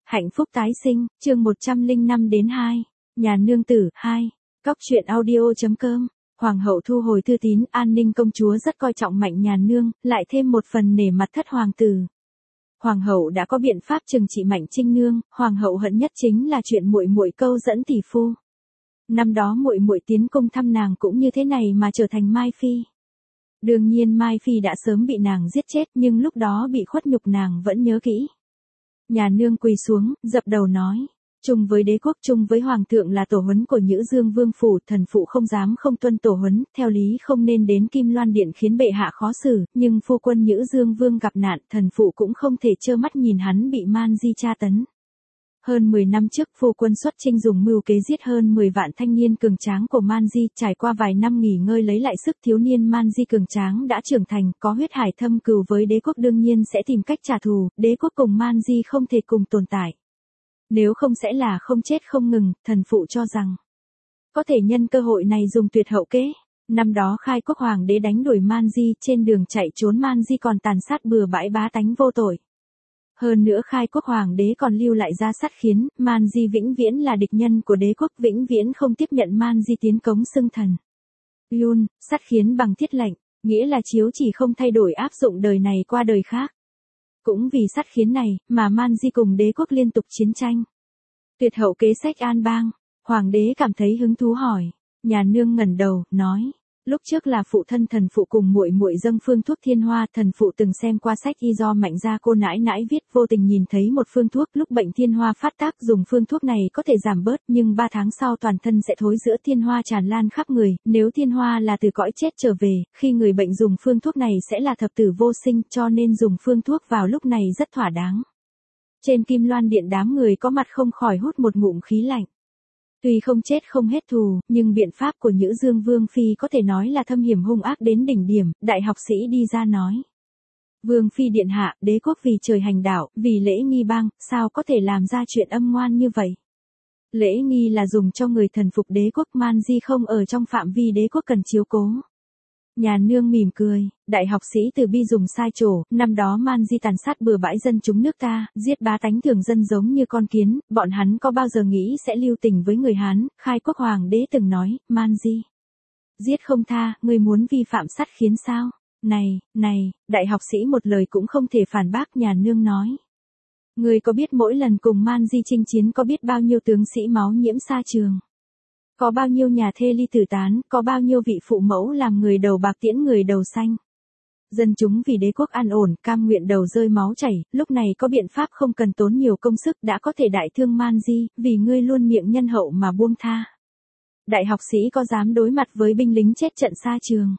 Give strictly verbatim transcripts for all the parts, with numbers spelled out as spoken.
Hạnh phúc tái sinh, chương một trăm lẻ năm đến hai. Nhà nương tử, hai. Cóc truyện audio.com. Hoàng hậu thu hồi thư tín, An Ninh công chúa rất coi trọng Mạnh nhà nương, lại thêm một phần nể mặt thất hoàng tử. Hoàng hậu đã có biện pháp trừng trị Mạnh Trinh nương, hoàng hậu hận nhất chính là chuyện muội muội câu dẫn tỷ phu. Năm đó muội muội tiến cung thăm nàng cũng như thế này mà trở thành Mai phi. Đương nhiên Mai phi đã sớm bị nàng giết chết, nhưng lúc đó bị khuất nhục nàng vẫn nhớ kỹ. Nhà nương quỳ xuống, dập đầu nói, chung với đế quốc, chung với hoàng thượng là tổ huấn của Nhữ Dương Vương phủ, thần phụ không dám không tuân tổ huấn, theo lý không nên đến Kim Loan Điện khiến bệ hạ khó xử, nhưng phu quân Nhữ Dương Vương gặp nạn, thần phụ cũng không thể trơ mắt nhìn hắn bị man di tra tấn. Hơn mười năm trước phu quân xuất chinh dùng mưu kế giết hơn mười vạn thanh niên cường tráng của Man Di, trải qua vài năm nghỉ ngơi lấy lại sức, thiếu niên Man Di cường tráng đã trưởng thành, có huyết hải thâm cừu với đế quốc, đương nhiên sẽ tìm cách trả thù, đế quốc cùng Man Di không thể cùng tồn tại. Nếu không sẽ là không chết không ngừng, thần phụ cho rằng có thể nhân cơ hội này dùng tuyệt hậu kế. Năm đó khai quốc hoàng đế đánh đuổi Man Di, trên đường chạy trốn Man Di còn tàn sát bừa bãi bá tánh vô tội. Hơn nữa khai quốc hoàng đế còn lưu lại ra sát khiến, Man Di vĩnh viễn là địch nhân của đế quốc, vĩnh viễn không tiếp nhận Man Di tiến cống xưng thần. Yun, sát khiến bằng thiết lệnh, nghĩa là chiếu chỉ không thay đổi áp dụng đời này qua đời khác. Cũng vì sát khiến này, mà Man Di cùng đế quốc liên tục chiến tranh. Tuyệt hậu kế sách an bang, hoàng đế cảm thấy hứng thú hỏi, nhà nương ngẩng đầu, nói. Lúc trước là phụ thân thần phụ cùng muội muội dâng phương thuốc thiên hoa, thần phụ từng xem qua sách y do Mạnh gia cô nãi nãi viết, vô tình nhìn thấy một phương thuốc, lúc bệnh thiên hoa phát tác dùng phương thuốc này có thể giảm bớt, nhưng ba tháng sau toàn thân sẽ thối rữa, thiên hoa tràn lan khắp người, nếu thiên hoa là từ cõi chết trở về, khi người bệnh dùng phương thuốc này sẽ là thập tử vô sinh, cho nên dùng phương thuốc vào lúc này rất thỏa đáng. Trên Kim Loan Điện đám người có mặt không khỏi hút một ngụm khí lạnh. Tuy không chết không hết thù, nhưng biện pháp của Nhữ Dương Vương Phi có thể nói là thâm hiểm hung ác đến đỉnh điểm, đại học sĩ đi ra nói. Vương Phi điện hạ, đế quốc vì trời hành đạo, vì lễ nghi bang, sao có thể làm ra chuyện âm ngoan như vậy? Lễ nghi là dùng cho người thần phục đế quốc, Man Di không ở trong phạm vi đế quốc cần chiếu cố. Nhà nương mỉm cười, đại học sĩ Từ Bi dùng sai trổ, năm đó Man Di tàn sát bừa bãi dân chúng nước ta, giết bá tánh thường dân giống như con kiến, bọn hắn có bao giờ nghĩ sẽ lưu tình với người Hán, khai quốc hoàng đế từng nói, Man Di giết không tha, ngươi muốn vi phạm sát khiến sao? Này, này, đại học sĩ một lời cũng không thể phản bác, nhà nương nói. Ngươi có biết mỗi lần cùng Man Di chinh chiến có biết bao nhiêu tướng sĩ máu nhiễm sa trường? Có bao nhiêu nhà thê ly tử tán, có bao nhiêu vị phụ mẫu làm người đầu bạc tiễn người đầu xanh. Dân chúng vì đế quốc an ổn, cam nguyện đầu rơi máu chảy, lúc này có biện pháp không cần tốn nhiều công sức đã có thể đại thương Man Di, vì ngươi luôn miệng nhân hậu mà buông tha. Đại học sĩ có dám đối mặt với binh lính chết trận xa trường?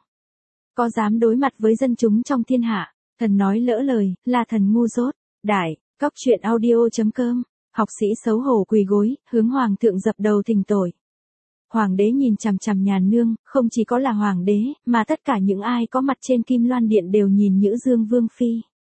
Có dám đối mặt với dân chúng trong thiên hạ? Thần nói lỡ lời, là thần ngu dốt. Đại, cóc truyện audio.com. Học sĩ xấu hổ quỳ gối, hướng hoàng thượng dập đầu thỉnh tội. Hoàng đế nhìn chằm chằm nhà nương, không chỉ có là hoàng đế, mà tất cả những ai có mặt trên Kim Loan Điện đều nhìn Nhữ Dương Vương Phi.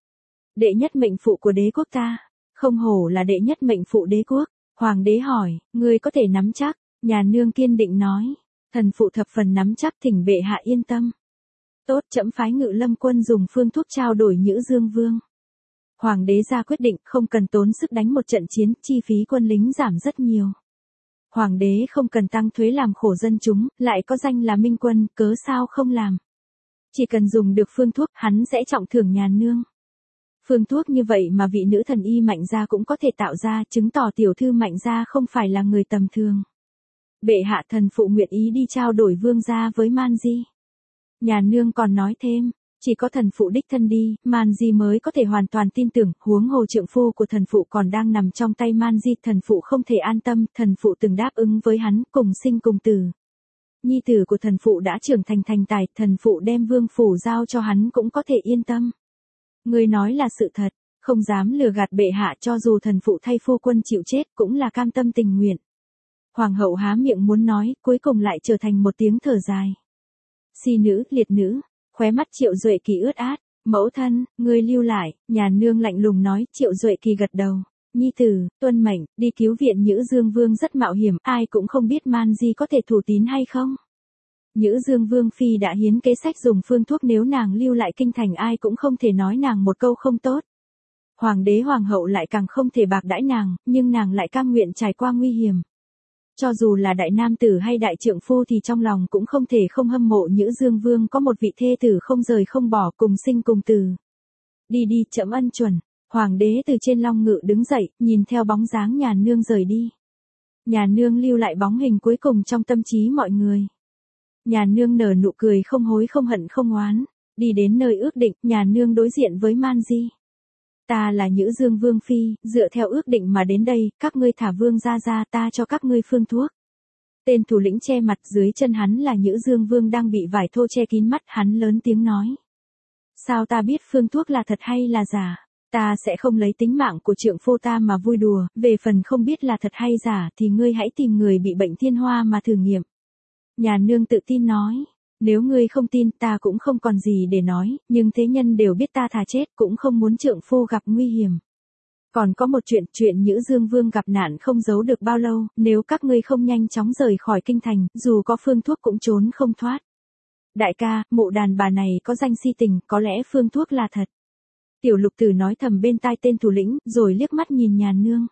Đệ nhất mệnh phụ của đế quốc ta, không hổ là đệ nhất mệnh phụ đế quốc. Hoàng đế hỏi, ngươi có thể nắm chắc? Nhà nương kiên định nói, thần phụ thập phần nắm chắc, thỉnh bệ hạ yên tâm. Tốt, trẫm phái Ngự Lâm quân dùng phương thuốc trao đổi Nhữ Dương Vương. Hoàng đế ra quyết định, không cần tốn sức đánh một trận chiến, chi phí quân lính giảm rất nhiều. Hoàng đế không cần tăng thuế làm khổ dân chúng, lại có danh là minh quân, cớ sao không làm. Chỉ cần dùng được phương thuốc, hắn sẽ trọng thưởng nhà nương. Phương thuốc như vậy mà vị nữ thần y Mạnh gia cũng có thể tạo ra, chứng tỏ tiểu thư Mạnh gia không phải là người tầm thường. Bệ hạ, thần phụ nguyện ý đi trao đổi vương gia với Man Di. Nhà nương còn nói thêm, chỉ có thần phụ đích thân đi, Man Di mới có thể hoàn toàn tin tưởng, huống hồ trượng phu của thần phụ còn đang nằm trong tay Man Di, thần phụ không thể an tâm, thần phụ từng đáp ứng với hắn, cùng sinh cùng tử. Nhi tử của thần phụ đã trưởng thành thành tài, thần phụ đem vương phủ giao cho hắn cũng có thể yên tâm. Người nói là sự thật, không dám lừa gạt bệ hạ, cho dù thần phụ thay phu quân chịu chết cũng là cam tâm tình nguyện. Hoàng hậu há miệng muốn nói, cuối cùng lại trở thành một tiếng thở dài. Si nữ, liệt nữ. Khóe mắt Triệu Duệ Kỳ ướt át, mẫu thân, ngươi lưu lại, nhà nương lạnh lùng nói, Triệu Duệ Kỳ gật đầu. Nhi tử, tuân mệnh, đi cứu viện Nhữ Dương Vương rất mạo hiểm, ai cũng không biết Man Di có thể thủ tín hay không. Nhữ Dương Vương Phi đã hiến kế sách dùng phương thuốc, nếu nàng lưu lại kinh thành ai cũng không thể nói nàng một câu không tốt. Hoàng đế hoàng hậu lại càng không thể bạc đãi nàng, nhưng nàng lại cam nguyện trải qua nguy hiểm. Cho dù là đại nam tử hay đại trượng phu thì trong lòng cũng không thể không hâm mộ Nhữ Dương Vương có một vị thê tử không rời không bỏ, cùng sinh cùng tử. Đi đi, trẫm ân chuẩn. Hoàng đế từ trên long ngự đứng dậy, nhìn theo bóng dáng nhà nương rời đi. Nhà nương lưu lại bóng hình cuối cùng trong tâm trí mọi người. Nhà nương nở nụ cười không hối không hận không oán. Đi đến nơi ước định, nhà nương đối diện với Man Di. Ta là Nhữ Dương Vương Phi, dựa theo ước định mà đến đây, các ngươi thả Vương ra ra, ta cho các ngươi phương thuốc. Tên thủ lĩnh che mặt, dưới chân hắn là Nhữ Dương Vương đang bị vải thô che kín mắt, hắn lớn tiếng nói. Sao ta biết phương thuốc là thật hay là giả? Ta sẽ không lấy tính mạng của trượng phu ta mà vui đùa, về phần không biết là thật hay giả thì ngươi hãy tìm người bị bệnh thiên hoa mà thử nghiệm. Nhà nương tự tin nói. Nếu ngươi không tin ta cũng không còn gì để nói, nhưng thế nhân đều biết ta thà chết cũng không muốn trượng phu gặp nguy hiểm. Còn có một chuyện, chuyện Nhữ Dương Vương gặp nạn không giấu được bao lâu, nếu các ngươi không nhanh chóng rời khỏi kinh thành, dù có phương thuốc cũng trốn không thoát. Đại ca, mụ đàn bà này có danh si tình, có lẽ phương thuốc là thật. Tiểu lục tử nói thầm bên tai tên thủ lĩnh, rồi liếc mắt nhìn nhà nương.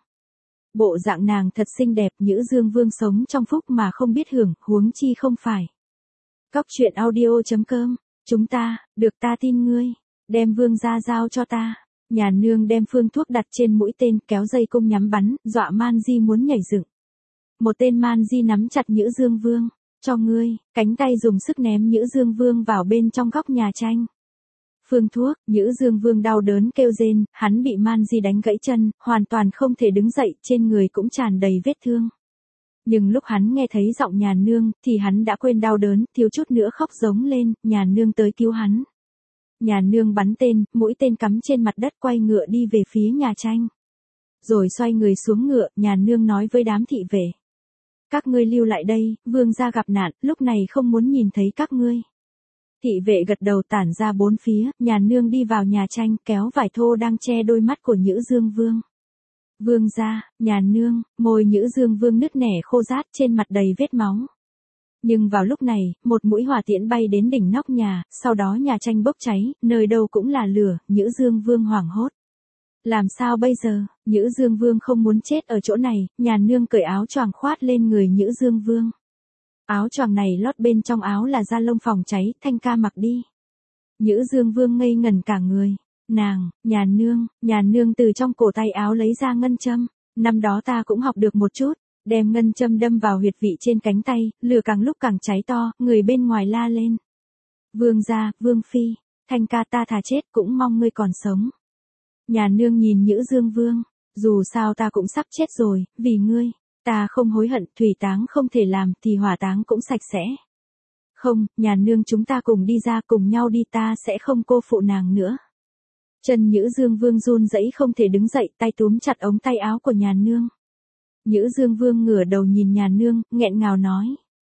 Bộ dạng nàng thật xinh đẹp, Nhữ Dương Vương sống trong phúc mà không biết hưởng, huống chi không phải. Cóc truyện audio chấm com, chúng ta, được ta tin ngươi, đem Vương ra giao cho ta. Nhà nương đem phương thuốc đặt trên mũi tên, kéo dây cung nhắm bắn, dọa Man Di muốn nhảy dựng. Một tên Man Di nắm chặt Nhữ Dương Vương, cho ngươi, cánh tay dùng sức ném Nhữ Dương Vương vào bên trong góc nhà tranh. Phương thuốc, Nhữ Dương Vương đau đớn kêu rên, hắn bị Man Di đánh gãy chân, hoàn toàn không thể đứng dậy, trên người cũng tràn đầy vết thương. Nhưng lúc hắn nghe thấy giọng nhà nương, thì hắn đã quên đau đớn, thiếu chút nữa khóc giống lên, nhà nương tới cứu hắn. Nhà nương bắn tên, mũi tên cắm trên mặt đất, quay ngựa đi về phía nhà tranh. Rồi xoay người xuống ngựa, nhà nương nói với đám thị vệ. Các ngươi lưu lại đây, vương gia gặp nạn, lúc này không muốn nhìn thấy các ngươi. Thị vệ gật đầu tản ra bốn phía, nhà nương đi vào nhà tranh, kéo vải thô đang che đôi mắt của Nhữ Dương Vương. Vương gia, nhà nương, môi Nhữ Dương Vương nứt nẻ khô rát, trên mặt đầy vết máu. Nhưng vào lúc này, một mũi hỏa tiễn bay đến đỉnh nóc nhà, sau đó nhà tranh bốc cháy, nơi đâu cũng là lửa, Nhữ Dương Vương hoảng hốt. Làm sao bây giờ? Nhữ Dương Vương không muốn chết ở chỗ này, nhà nương cởi áo choàng khoát lên người Nhữ Dương Vương. Áo choàng này lót bên trong áo là da lông phòng cháy, Thanh ca mặc đi. Nhữ Dương Vương ngây ngẩn cả người. Nàng, nhà nương, nhà nương từ trong cổ tay áo lấy ra ngân châm. Năm đó ta cũng học được một chút, đem ngân châm đâm vào huyệt vị trên cánh tay, lửa càng lúc càng cháy to, người bên ngoài la lên. Vương gia, Vương phi, Thanh ca ta thà chết cũng mong ngươi còn sống. Nhà nương nhìn Nhữ Dương Vương, dù sao ta cũng sắp chết rồi, vì ngươi, ta không hối hận, thủy táng không thể làm thì hỏa táng cũng sạch sẽ. Không, nhà nương chúng ta cùng đi ra, cùng nhau đi, ta sẽ không cô phụ nàng nữa. Chân Nhữ Dương Vương run rẩy không thể đứng dậy, tay túm chặt ống tay áo của nhà nương. Nhữ Dương Vương ngửa đầu nhìn nhà nương, nghẹn ngào nói.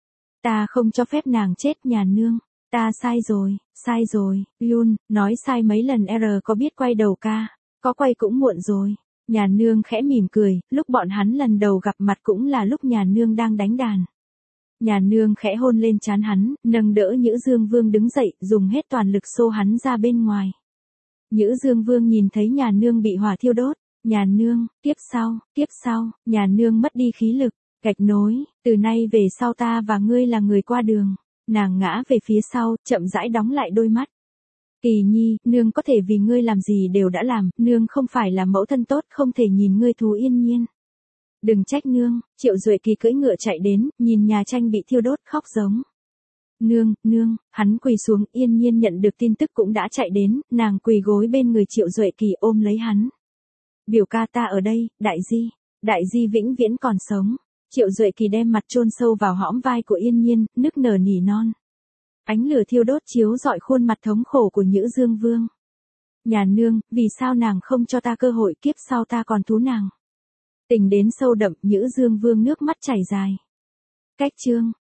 Ta không cho phép nàng chết, nhà nương. Ta sai rồi, sai rồi, Yun, nói sai mấy lần R có biết quay đầu ca, có quay cũng muộn rồi. Nhà nương khẽ mỉm cười, lúc bọn hắn lần đầu gặp mặt cũng là lúc nhà nương đang đánh đàn. Nhà nương khẽ hôn lên trán hắn, nâng đỡ Nhữ Dương Vương đứng dậy, dùng hết toàn lực xô hắn ra bên ngoài. Nhữ Dương Vương nhìn thấy nhà nương bị hỏa thiêu đốt, nhà nương, tiếp sau, tiếp sau, nhà nương mất đi khí lực, gạch nối, từ nay về sau ta và ngươi là người qua đường. Nàng ngã về phía sau, chậm rãi đóng lại đôi mắt. Kỳ nhi, nương có thể vì ngươi làm gì đều đã làm, nương không phải là mẫu thân tốt, không thể nhìn ngươi thú yên nhiên. Đừng trách nương, Triệu Duệ Kỳ cưỡi ngựa chạy đến, nhìn nhà tranh bị thiêu đốt khóc giống. Nương, nương, hắn quỳ xuống, Yên nhiên nhận được tin tức cũng đã chạy đến, nàng quỳ gối bên người Triệu Duệ Kỳ ôm lấy hắn. Biểu ca ta ở đây, đại di, đại di vĩnh viễn còn sống. Triệu Duệ Kỳ đem mặt chôn sâu vào hõm vai của Yên nhiên, nức nở nỉ non. Ánh lửa thiêu đốt chiếu rọi khuôn mặt thống khổ của Nhữ Dương Vương. Nhà nương, vì sao nàng không cho ta cơ hội, kiếp sau ta còn thú nàng. Tình đến sâu đậm, Nhữ Dương Vương nước mắt chảy dài. Cách chương.